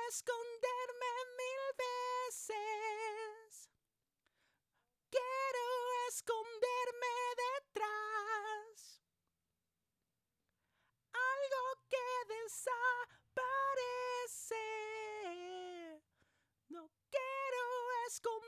esconderme mil veces. Quiero esconderme detrás. Algo que desaparece. No quiero esconderme